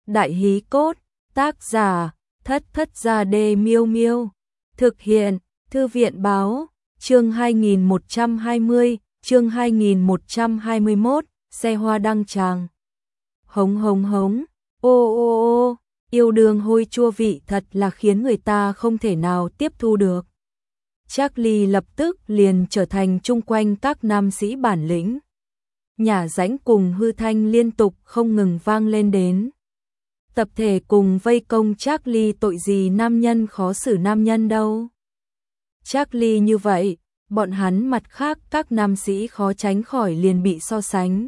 Đại hí cốt, tác giả, Thất Thất Gia Đê Miêu Miêu. Thực hiện, Thư viện báo, chương 2120, chương 2121, xe hoa đăng tràng. Hống hống hống, ô ô ô, yêu đương hôi chua vị thật là khiến người ta không thể nào tiếp thu được. Charlie lập tức liền trở thành chung quanh các nam sĩ bản lĩnh. Nhả rãnh cùng hư thanh liên tục không ngừng vang lên đến. Tập thể cùng vây công Charlie, tội gì nam nhân khó xử nam nhân đâu. Charlie như vậy, bọn hắn mặt khác các nam sĩ khó tránh khỏi liền bị so sánh.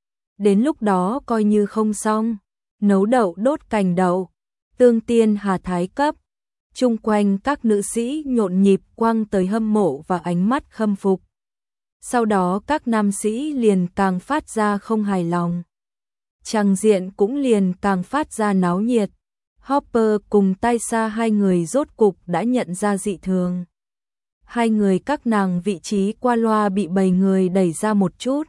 Đến lúc đó coi như không xong, nấu đậu đốt cành đậu, tương tiên hà thái cấp. Chung quanh các nữ sĩ nhộn nhịp quăng tới hâm mộ và ánh mắt khâm phục. Sau đó các nam sĩ liền càng phát ra không hài lòng. Tràng diện cũng liền càng phát ra náo nhiệt. Hopper cùng Taisa hai người rốt cục đã nhận ra dị thường. Hai người các nàng vị trí qua loa bị bầy người đẩy ra một chút.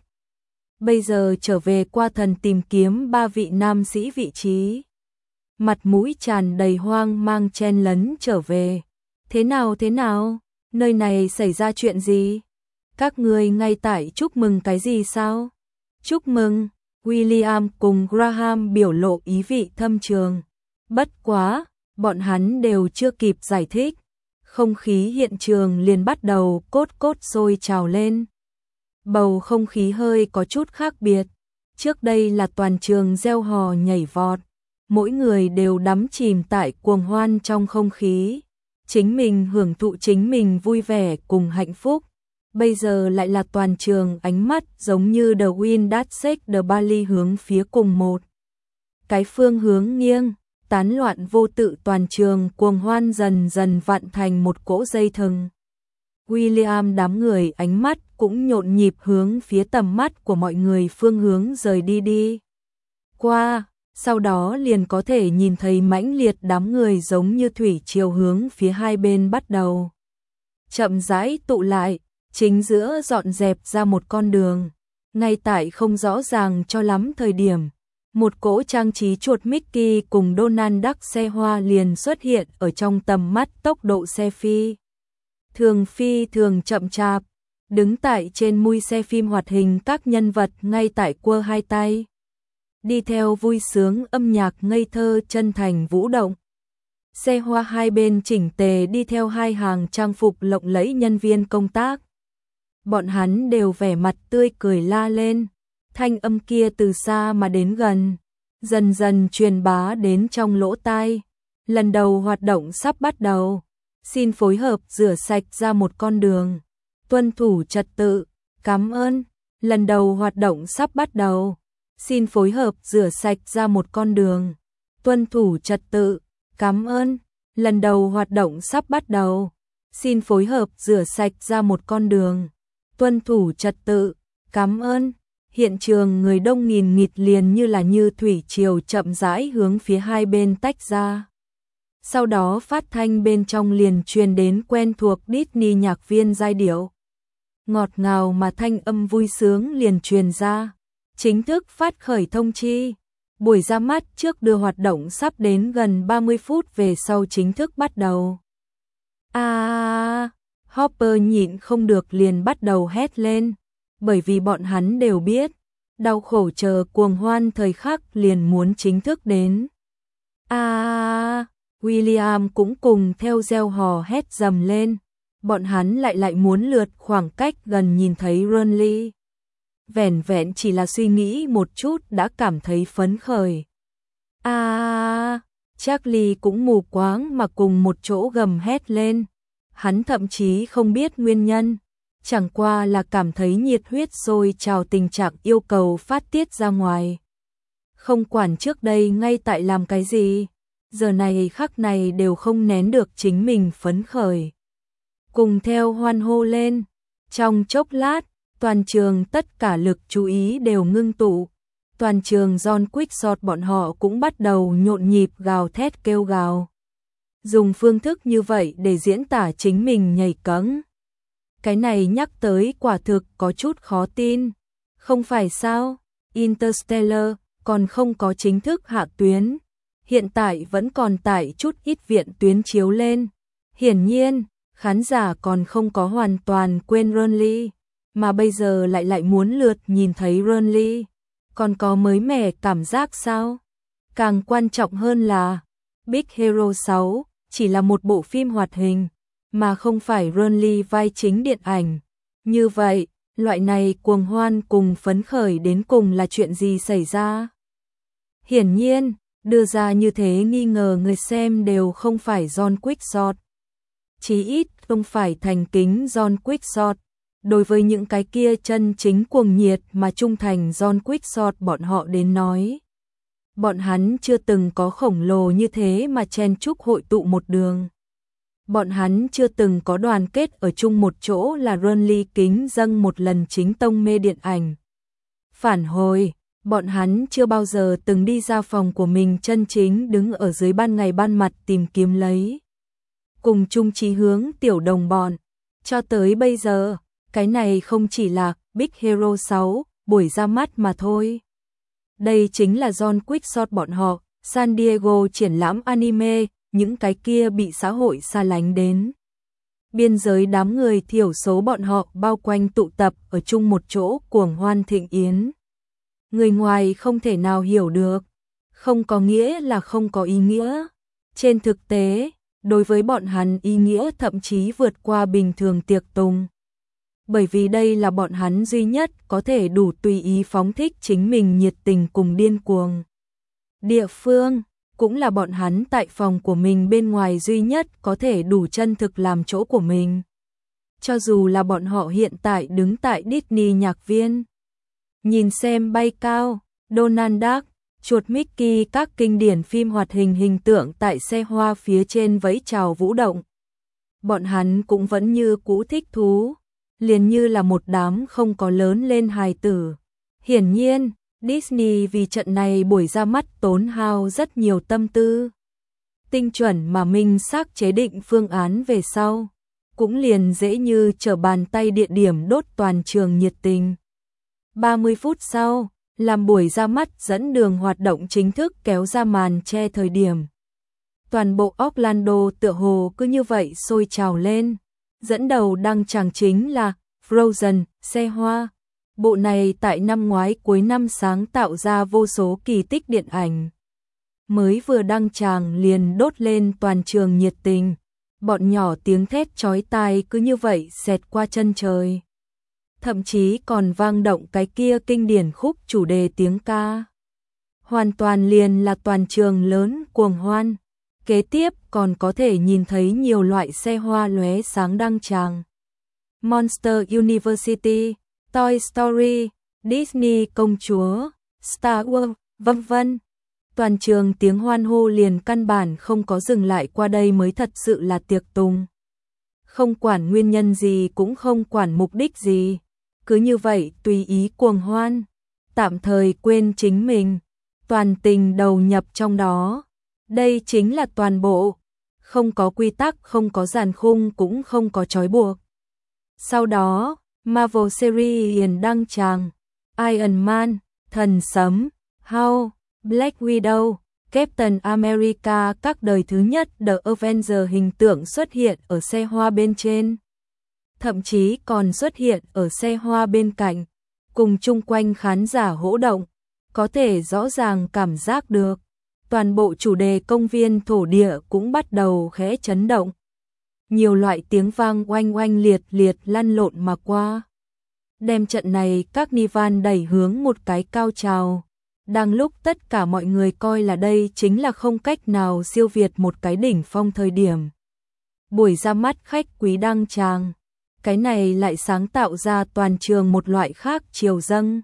Bây giờ trở về qua thần tìm kiếm ba vị nam sĩ vị trí. Mặt mũi tràn đầy hoang mang chen lấn trở về. Thế nào, nơi này xảy ra chuyện gì? Các người ngay tại chúc mừng cái gì sao? Chúc mừng, William cùng Graham biểu lộ ý vị thâm trường. Bất quá, bọn hắn đều chưa kịp giải thích. Không khí hiện trường liền bắt đầu cốt sôi trào lên. Bầu không khí hơi có chút khác biệt. Trước đây là toàn trường reo hò nhảy vọt. Mỗi người đều đắm chìm tại cuồng hoan trong không khí. Chính mình hưởng thụ chính mình vui vẻ cùng hạnh phúc. Bây giờ lại là toàn trường ánh mắt giống như The Wind That Shakes the Bali hướng phía cùng một cái phương hướng nghiêng, tán loạn vô tự, toàn trường cuồng hoan dần dần vặn thành một cỗ dây thừng. William đám người ánh mắt cũng nhộn nhịp hướng phía tầm mắt của mọi người phương hướng rời đi qua, sau đó liền có thể nhìn thấy mãnh liệt đám người giống như thủy triều hướng phía hai bên bắt đầu chậm rãi tụ lại. Chính giữa dọn dẹp ra một con đường, ngay tại không rõ ràng cho lắm thời điểm, một cỗ trang trí chuột Mickey cùng Donald Duck xe hoa liền xuất hiện ở trong tầm mắt. Tốc độ xe phi thường chậm chạp, đứng tại trên mui xe phim hoạt hình, các nhân vật ngay tại quơ hai tay, đi theo vui sướng âm nhạc ngây thơ chân thành vũ động. Xe hoa hai bên chỉnh tề đi theo hai hàng trang phục lộng lẫy nhân viên công tác. Bọn hắn đều vẻ mặt tươi cười la lên, thanh âm kia từ xa mà đến gần, dần dần truyền bá đến trong lỗ tai. Lần đầu hoạt động sắp bắt đầu, xin phối hợp rửa sạch ra một con đường, tuân thủ trật tự, cảm ơn. Lần đầu hoạt động sắp bắt đầu, xin phối hợp rửa sạch ra một con đường, tuân thủ trật tự, cảm ơn. Lần đầu hoạt động sắp bắt đầu, xin phối hợp rửa sạch ra một con đường, tuân thủ trật tự, cảm ơn. Hiện trường người đông nghìn nghịt liền như thủy triều chậm rãi hướng phía hai bên tách ra. Sau đó phát thanh bên trong liền truyền đến quen thuộc Disney nhạc viên giai điệu. Ngọt ngào mà thanh âm vui sướng liền truyền ra. Chính thức phát khởi thông chi. Buổi ra mắt trước đưa hoạt động sắp đến gần 30 phút về sau chính thức bắt đầu. Hopper nhịn không được liền bắt đầu hét lên, bởi vì bọn hắn đều biết, đau khổ chờ cuồng hoan thời khắc liền muốn chính thức đến. William cũng cùng theo reo hò hét dầm lên, bọn hắn lại muốn lượt khoảng cách gần nhìn thấy Ronly. Vẻn vẹn chỉ là suy nghĩ một chút đã cảm thấy phấn khởi. Charlie cũng mù quáng mà cùng một chỗ gầm hét lên. Hắn thậm chí không biết nguyên nhân, chẳng qua là cảm thấy nhiệt huyết sôi trào, tình trạng yêu cầu phát tiết ra ngoài. Không quản trước đây ngay tại làm cái gì, giờ này khắc này đều không nén được chính mình phấn khởi. Cùng theo hoan hô lên, trong chốc lát, toàn trường tất cả lực chú ý đều ngưng tụ. Toàn trường John Quickshot bọn họ cũng bắt đầu nhộn nhịp gào thét kêu gào. Dùng phương thức như vậy để diễn tả chính mình nhảy cẫng. Cái này nhắc tới quả thực có chút khó tin. Không phải sao? Interstellar còn không có chính thức hạ tuyến, hiện tại vẫn còn tải chút ít viện tuyến chiếu lên. Hiển nhiên, khán giả còn không có hoàn toàn quên Renly, mà bây giờ lại muốn lượt nhìn thấy Renly. Còn có mới mẻ cảm giác sao? Càng quan trọng hơn là Big Hero 6 chỉ là một bộ phim hoạt hình, mà không phải Renly vai chính điện ảnh. Như vậy, loại này cuồng hoan cùng phấn khởi đến cùng là chuyện gì xảy ra? Hiển nhiên, đưa ra như thế nghi ngờ người xem đều không phải John Quixote. Chí ít không phải thành kính John Quixote. Đối với những cái kia chân chính cuồng nhiệt mà trung thành John Quixote bọn họ đến nói. Bọn hắn chưa từng có khổng lồ như thế mà chen chúc hội tụ một đường. Bọn hắn chưa từng có đoàn kết ở chung một chỗ là Renly kính dâng một lần chính tông mê điện ảnh. Phản hồi, bọn hắn chưa bao giờ từng đi ra phòng của mình chân chính đứng ở dưới ban ngày ban mặt tìm kiếm lấy. Cùng chung chí hướng tiểu đồng bọn. Cho tới bây giờ, cái này không chỉ là Big Hero 6, buổi ra mắt mà thôi. Đây chính là John Quixote bọn họ, San Diego triển lãm anime, những cái kia bị xã hội xa lánh đến. Biên giới đám người thiểu số bọn họ bao quanh tụ tập ở chung một chỗ cuồng hoan thịnh yến. Người ngoài không thể nào hiểu được, không có nghĩa là không có ý nghĩa. Trên thực tế, đối với bọn hắn ý nghĩa thậm chí vượt qua bình thường tiệc tùng. Bởi vì đây là bọn hắn duy nhất có thể đủ tùy ý phóng thích chính mình nhiệt tình cùng điên cuồng. Địa phương, cũng là bọn hắn tại phòng của mình bên ngoài duy nhất có thể đủ chân thực làm chỗ của mình. Cho dù là bọn họ hiện tại đứng tại Disney nhạc viên. Nhìn xem bay cao, Donald Duck, chuột Mickey các kinh điển phim hoạt hình hình tượng tại xe hoa phía trên vẫy chào vũ động. Bọn hắn cũng vẫn như cũ thích thú, liền như là một đám không có lớn lên hài tử. Hiển nhiên, Disney vì trận này buổi ra mắt tốn hao rất nhiều tâm tư. Tinh chuẩn mà minh xác chế định phương án về sau, cũng liền dễ như trở bàn tay địa điểm đốt toàn trường nhiệt tình. 30 phút sau, làm buổi ra mắt dẫn đường hoạt động chính thức kéo ra màn che thời điểm. Toàn bộ Orlando tựa hồ cứ như vậy sôi trào lên. Dẫn đầu đăng tràng chính là Frozen, xe hoa. Bộ này tại năm ngoái cuối năm sáng tạo ra vô số kỳ tích điện ảnh. Mới vừa đăng tràng liền đốt lên toàn trường nhiệt tình. Bọn nhỏ tiếng thét chói tai cứ như vậy xẹt qua chân trời. Thậm chí còn vang động cái kia kinh điển khúc chủ đề tiếng ca. Hoàn toàn liền là toàn trường lớn cuồng hoan. Kế tiếp còn có thể nhìn thấy nhiều loại xe hoa lóe sáng đăng tràng. Monster University, Toy Story, Disney công chúa, Star Wars, vân vân. Toàn trường tiếng hoan hô liền căn bản không có dừng lại, qua đây mới thật sự là tiệc tùng. Không quản nguyên nhân gì cũng không quản mục đích gì. Cứ như vậy tùy ý cuồng hoan. Tạm thời quên chính mình. Toàn tình đầu nhập trong đó. Đây chính là toàn bộ. Không có quy tắc, không có giàn khung, cũng không có trói buộc. Sau đó, Marvel Series liền đăng tràng. Iron Man, Thần Sấm, Hulk, Black Widow, Captain America các đời thứ nhất The Avengers hình tượng xuất hiện ở xe hoa bên trên. Thậm chí còn xuất hiện ở xe hoa bên cạnh, cùng chung quanh khán giả hỗ động. Có thể rõ ràng cảm giác được. Toàn bộ chủ đề công viên thổ địa cũng bắt đầu khẽ chấn động. Nhiều loại tiếng vang oanh oanh liệt liệt lăn lộn mà qua. Đem trận này các Nivan đẩy hướng một cái cao trào. Đang lúc tất cả mọi người coi là đây chính là không cách nào siêu việt một cái đỉnh phong thời điểm. Buổi ra mắt khách quý đăng tràng. Cái này lại sáng tạo ra toàn trường một loại khác chiều dâng.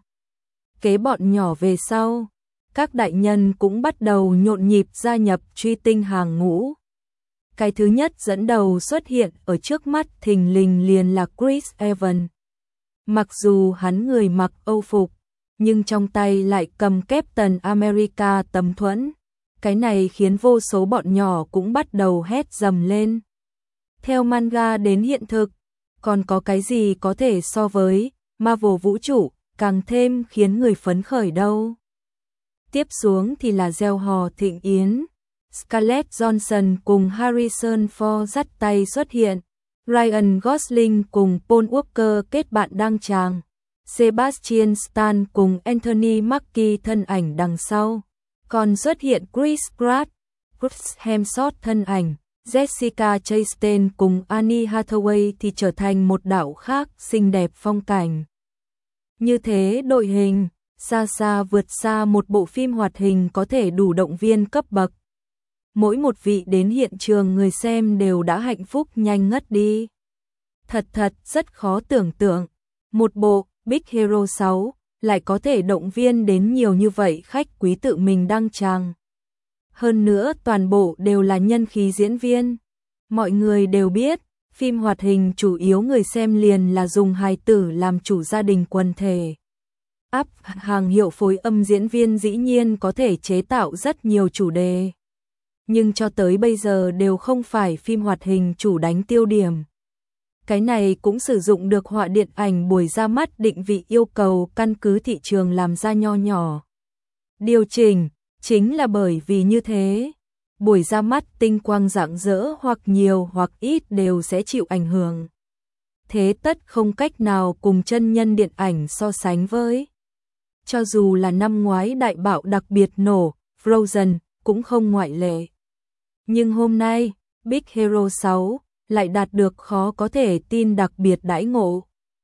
Kế bọn nhỏ về sau. Các đại nhân cũng bắt đầu nhộn nhịp gia nhập truy tinh hàng ngũ. Cái thứ nhất dẫn đầu xuất hiện ở trước mắt thình lình liền là Chris Evans. Mặc dù hắn người mặc Âu phục, nhưng trong tay lại cầm Captain America tấm thuẫn. Cái này khiến vô số bọn nhỏ cũng bắt đầu hét dầm lên. Theo manga đến hiện thực, còn có cái gì có thể so với Marvel vũ trụ, càng thêm khiến người phấn khởi đâu. Tiếp xuống thì là gieo hò thịnh yến. Scarlett Johansson cùng Harrison Ford dắt tay xuất hiện. Ryan Gosling cùng Paul Walker kết bạn đăng tràng. Sebastian Stan cùng Anthony Mackie thân ảnh đằng sau. Còn xuất hiện Chris Pratt, Chris Hemsworth thân ảnh. Jessica Chastain cùng Anne Hathaway thì trở thành một đảo khác xinh đẹp phong cảnh. Như thế đội hình, xa xa vượt xa một bộ phim hoạt hình có thể đủ động viên cấp bậc. Mỗi một vị đến hiện trường người xem đều đã hạnh phúc nhanh ngất đi. Thật rất khó tưởng tượng, một bộ Big Hero 6 lại có thể động viên đến nhiều như vậy khách quý tự mình đăng tràng. Hơn nữa toàn bộ đều là nhân khí diễn viên. Mọi người đều biết, phim hoạt hình chủ yếu người xem liền là dùng hài tử làm chủ gia đình quần thể. Áp hàng hiệu phối âm diễn viên dĩ nhiên có thể chế tạo rất nhiều chủ đề. Nhưng cho tới bây giờ đều không phải phim hoạt hình chủ đánh tiêu điểm. Cái này cũng sử dụng được họa điện ảnh buổi ra mắt định vị yêu cầu căn cứ thị trường làm ra nho nhỏ. Điều chỉnh, chính là bởi vì như thế, buổi ra mắt tinh quang rạng rỡ hoặc nhiều hoặc ít đều sẽ chịu ảnh hưởng. Thế tất không cách nào cùng chân nhân điện ảnh so sánh với. Cho dù là năm ngoái đại bạo đặc biệt nổ, Frozen cũng không ngoại lệ. Nhưng hôm nay, Big Hero 6 lại đạt được khó có thể tin đặc biệt đãi ngộ.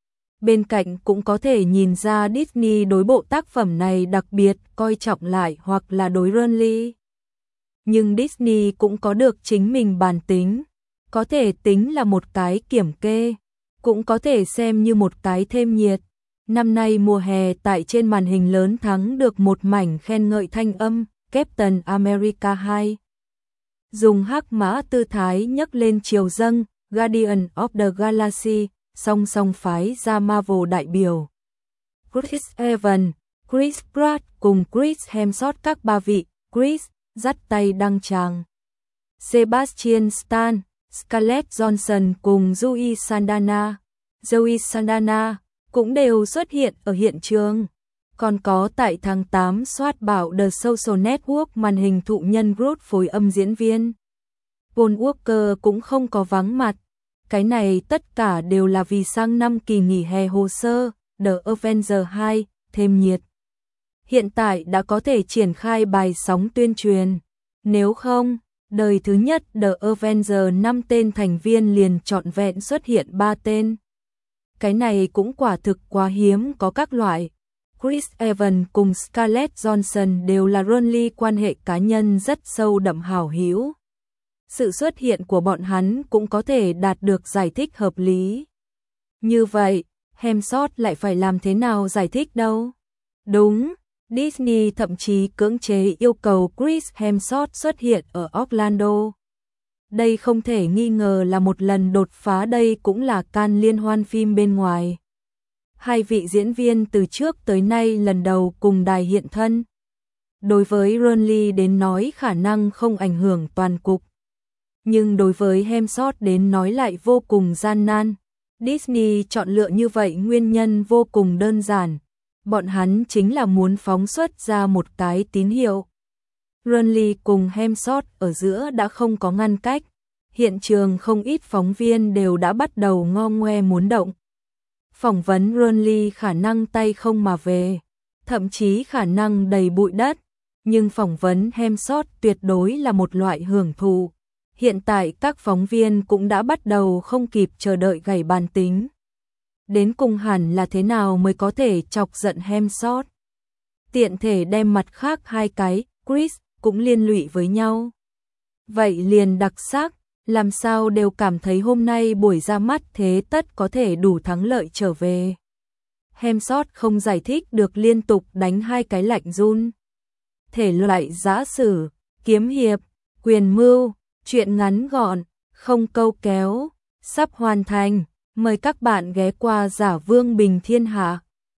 Bên cạnh cũng có thể nhìn ra Disney đối bộ tác phẩm này đặc biệt coi trọng lại hoặc là đối Run-Ly. Nhưng Disney cũng có được chính mình bản tính, có thể tính là một cái kiểm kê, cũng có thể xem như một cái thêm nhiệt. Năm nay mùa hè tại trên màn hình lớn thắng được một mảnh khen ngợi thanh âm, Captain America 2. Dùng hắc mã tư thái nhấc lên triều dâng, Guardian of the Galaxy, song song phái ra Marvel đại biểu. Chris Evans, Chris Pratt cùng Chris Hemsworth các ba vị, Chris, dắt tay đăng tràng. Sebastian Stan, Scarlett Johansson cùng Zoe Saldana cũng đều xuất hiện ở hiện trường. Còn có tại tháng 8 soát bảo The Social Network màn hình thụ nhân Groot phối âm diễn viên. Paul Walker cũng không có vắng mặt. Cái này tất cả đều là vì sang năm kỳ nghỉ hè hồ sơ, The Avengers 2, thêm nhiệt. Hiện tại đã có thể triển khai bài sóng tuyên truyền. Nếu không, đời thứ nhất The Avengers 5 tên thành viên liền trọn vẹn xuất hiện 3 tên. Cái này cũng quả thực quá hiếm có các loại. Chris Evans cùng Scarlett Johansson đều là Run-Ly quan hệ cá nhân rất sâu đậm hảo hữu. Sự xuất hiện của bọn hắn cũng có thể đạt được giải thích hợp lý. Như vậy, Hemsworth lại phải làm thế nào giải thích đâu? Đúng, Disney thậm chí cưỡng chế yêu cầu Chris Hemsworth xuất hiện ở Orlando. Đây không thể nghi ngờ là một lần đột phá, đây cũng là can liên hoan phim bên ngoài. Hai vị diễn viên từ trước tới nay lần đầu cùng đài hiện thân. Đối với Run-Ly đến nói khả năng không ảnh hưởng toàn cục. Nhưng đối với Hemsworth đến nói lại vô cùng gian nan. Disney chọn lựa như vậy nguyên nhân vô cùng đơn giản. Bọn hắn chính là muốn phóng xuất ra một cái tín hiệu. Run-Ly cùng Hemsworth ở giữa đã không có ngăn cách. Hiện trường không ít phóng viên đều đã bắt đầu ngo ngoe muốn động. Phỏng vấn Run-Ly khả năng tay không mà về, thậm chí khả năng đầy bụi đất. Nhưng phỏng vấn Hemsworth tuyệt đối là một loại hưởng thụ. Hiện tại các phóng viên cũng đã bắt đầu không kịp chờ đợi gảy bàn tính. Đến cùng hẳn là thế nào mới có thể chọc giận Hemsworth. Tiện thể đem mặt khác hai cái, Chris, cũng liên lụy với nhau. Vậy liền đặc sắc, làm sao đều cảm thấy hôm nay buổi ra mắt thế tất có thể đủ thắng lợi trở về. Hemsworth không giải thích được liên tục đánh hai cái lạnh run. Thể loại giã sử, kiếm hiệp, quyền mưu, chuyện ngắn gọn, không câu kéo, sắp hoàn thành. Mời các bạn ghé qua Giả Vương Bình Thiên Hạ.